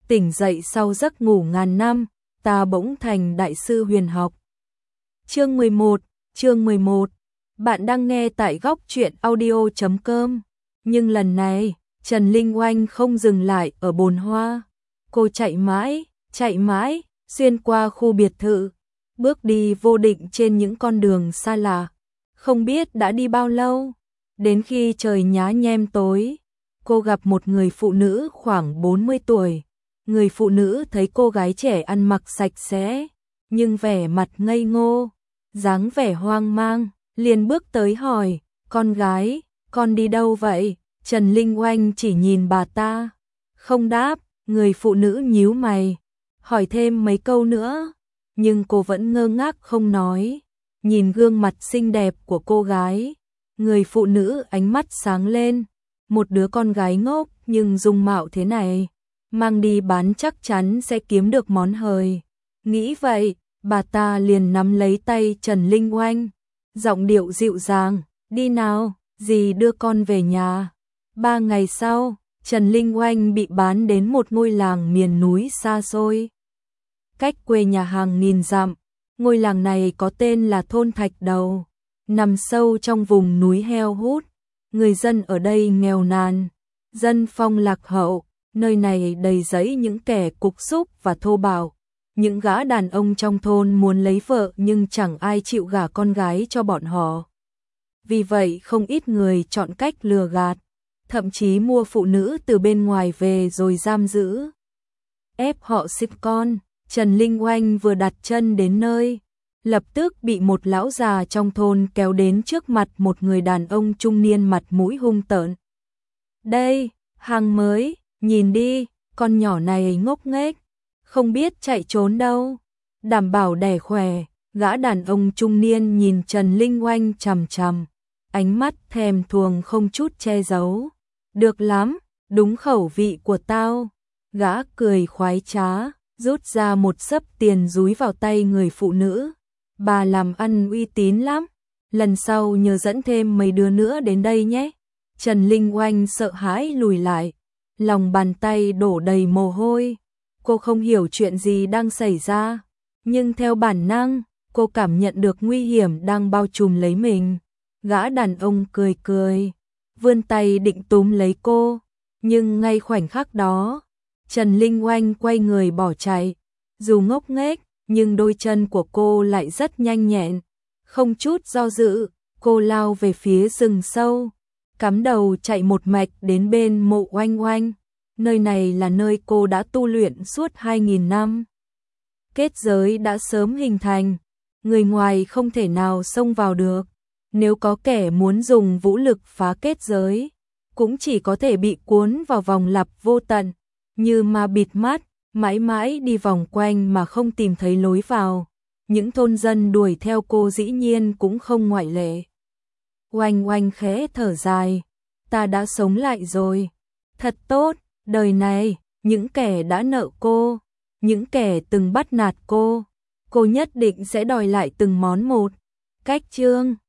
tỉnh dậy sau giấc ngủ ngàn năm, ta bỗng thành đại sư huyền học. Chương 11, bạn đang nghe tại góc truyện audio.com. Nhưng lần này, Trần Linh Oanh không dừng lại ở bồn hoa. Cô chạy mãi, xuyên qua khu biệt thự, bước đi vô định trên những con đường xa lạ. Không biết đã đi bao lâu, đến khi trời nhá nhem tối, cô gặp một người phụ nữ khoảng 40 tuổi. Người phụ nữ thấy cô gái trẻ ăn mặc sạch sẽ, nhưng vẻ mặt ngây ngô, dáng vẻ hoang mang, liền bước tới hỏi, con gái, con đi đâu vậy? Trần Linh Oanh chỉ nhìn bà ta, không đáp. Người phụ nữ nhíu mày, hỏi thêm mấy câu nữa, nhưng cô vẫn ngơ ngác không nói. Nhìn gương mặt xinh đẹp của cô gái, người phụ nữ ánh mắt sáng lên, một đứa con gái ngốc nhưng dung mạo thế này, mang đi bán chắc chắn sẽ kiếm được món hời. Nghĩ vậy, bà ta liền nắm lấy tay Trần Linh Oanh, giọng điệu dịu dàng, đi nào, dì đưa con về nhà. 3 ngày sau, Trần Linh Oanh bị bán đến một ngôi làng miền núi xa xôi, cách quê nhà hàng nghìn dặm. Ngôi làng này có tên là thôn Thạch Đầu, nằm sâu trong vùng núi heo hút. Người dân ở đây nghèo nàn, dân phong lạc hậu, nơi này đầy rẫy những kẻ cục súc và thô bạo. Những gã đàn ông trong thôn muốn lấy vợ nhưng chẳng ai chịu gả con gái cho bọn họ. Vì vậy không ít người chọn cách lừa gạt, thậm chí mua phụ nữ từ bên ngoài về rồi giam giữ, ép họ sinh con. Trần Linh Oanh vừa đặt chân đến nơi, lập tức bị một lão già trong thôn kéo đến trước mặt một người đàn ông trung niên mặt mũi hung tợn. Đây, hàng mới, nhìn đi, con nhỏ này ngốc nghếch, không biết chạy trốn đâu, đảm bảo đẻ khỏe. Gã đàn ông trung niên nhìn Trần Linh Oanh chằm chằm, ánh mắt thèm thuồng không chút che giấu. Được lắm, đúng khẩu vị của tao. Gã cười khoái trá, rút ra một xấp tiền dúi vào tay người phụ nữ. Bà làm ăn uy tín lắm, lần sau nhờ dẫn thêm mấy đứa nữa đến đây nhé. Trần Linh Oanh sợ hãi lùi lại, lòng bàn tay đổ đầy mồ hôi. Cô không hiểu chuyện gì đang xảy ra, nhưng theo bản năng, cô cảm nhận được nguy hiểm đang bao trùm lấy mình. Gã đàn ông cười cười, vươn tay định túm lấy cô, nhưng ngay khoảnh khắc đó, Trần Linh Oanh quay người bỏ chạy. Dù ngốc nghếch, nhưng đôi chân của cô lại rất nhanh nhẹn. Không chút do dự, cô lao về phía rừng sâu, cắm đầu chạy một mạch đến bên mộ Oanh Oanh. Nơi này là nơi cô đã tu luyện suốt 2000 năm. Kết giới đã sớm hình thành, người ngoài không thể nào xông vào được. Nếu có kẻ muốn dùng vũ lực phá kết giới, cũng chỉ có thể bị cuốn vào vòng lặp vô tận, như ma bịt mắt, mãi mãi đi vòng quanh mà không tìm thấy lối vào. Những thôn dân đuổi theo cô dĩ nhiên cũng không ngoại lệ. Oanh Oanh khẽ thở dài, ta đã sống lại rồi. Thật tốt, đời này, những kẻ đã nợ cô, những kẻ từng bắt nạt cô nhất định sẽ đòi lại từng món một. Cách chương